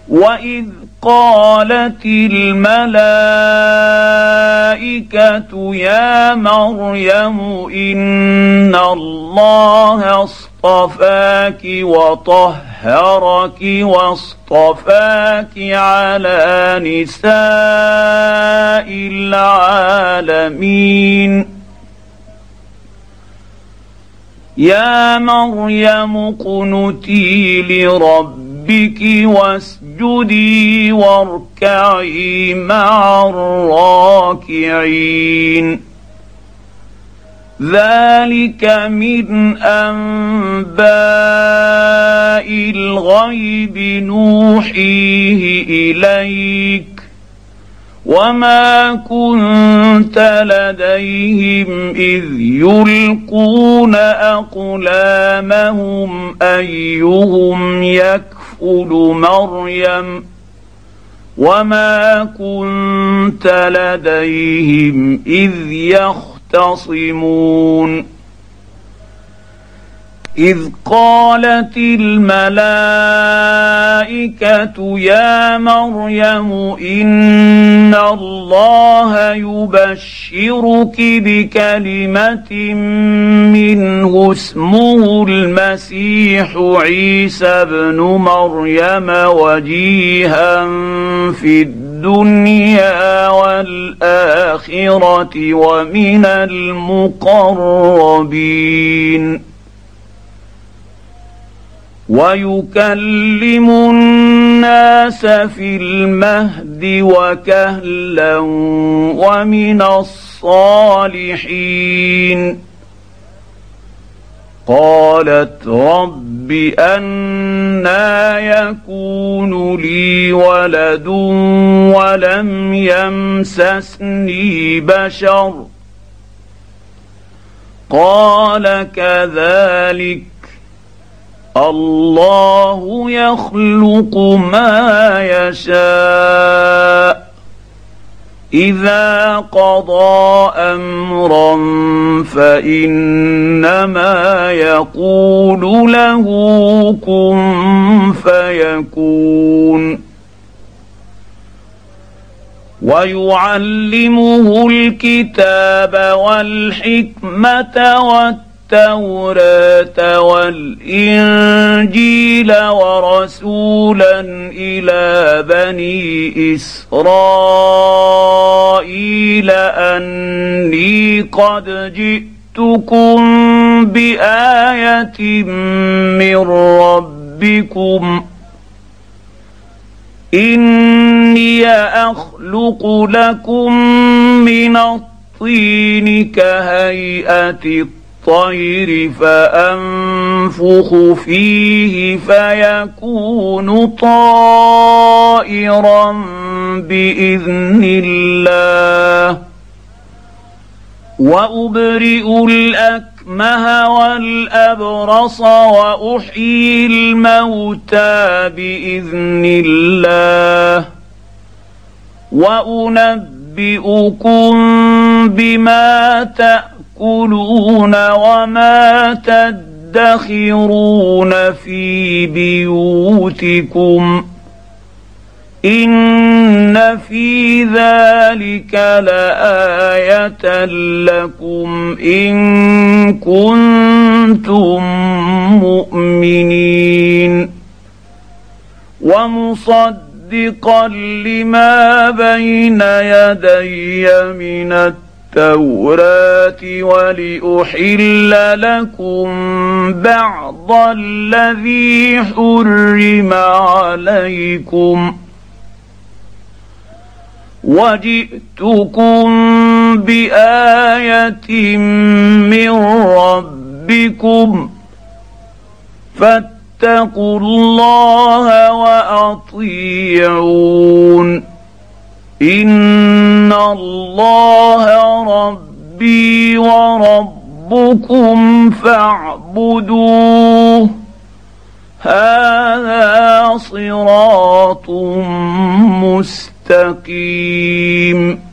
وإذ قالت الملائكة يا مريم إن الله اصطفاك وطهرك واصطفاك على نساء العالمين يا مريم اقنتي لربك واسجدي واركعي مع الراكعين ذلك من أنباء الغيب نوحيه إليك وما كنت لديهم إذ يلقون أقلامهم أيهم يكفل مريم وما كنت لديهم إذ يختصمون إذ قالت الملائكة يا مريم إن الله يبشرك بكلمة منه اسمه المسيح عيسى ابن مريم وجيها في الدنيا والآخرة ومن المقربين ويكلم الناس في المهد وكهلا ومن الصالحين قالت رب أنى يكون لي ولد ولم يمسسني بشر قال كذلك الله يخلق ما يشاء إذا قضى أمرا فإنما يقول له كن فيكون ويعلمه الكتاب والحكمة التوراة والإنجيل ورسولا إلى بني إسرائيل أني قد جئتكم بآية من ربكم إني أخلق لكم من الطين كهيئة الطير فأنفخ فيه فيكون طائرا بإذن الله وأبرئ الأكمه والأبرص وأحيي الموتى بإذن الله وأنبئكم بما تأكلون وما تدخرون في بيوتكم إن في ذلك لآية لكم إن كنتم مؤمنين ومصدقا لما بين يدي من التوراة ولأحل لكم بعض الذي حرم عليكم وجئتكم بآية من ربكم فاتقوا الله وأطيعون إن الله ربي وربكم فاعبدوه هذا صراط مستقيم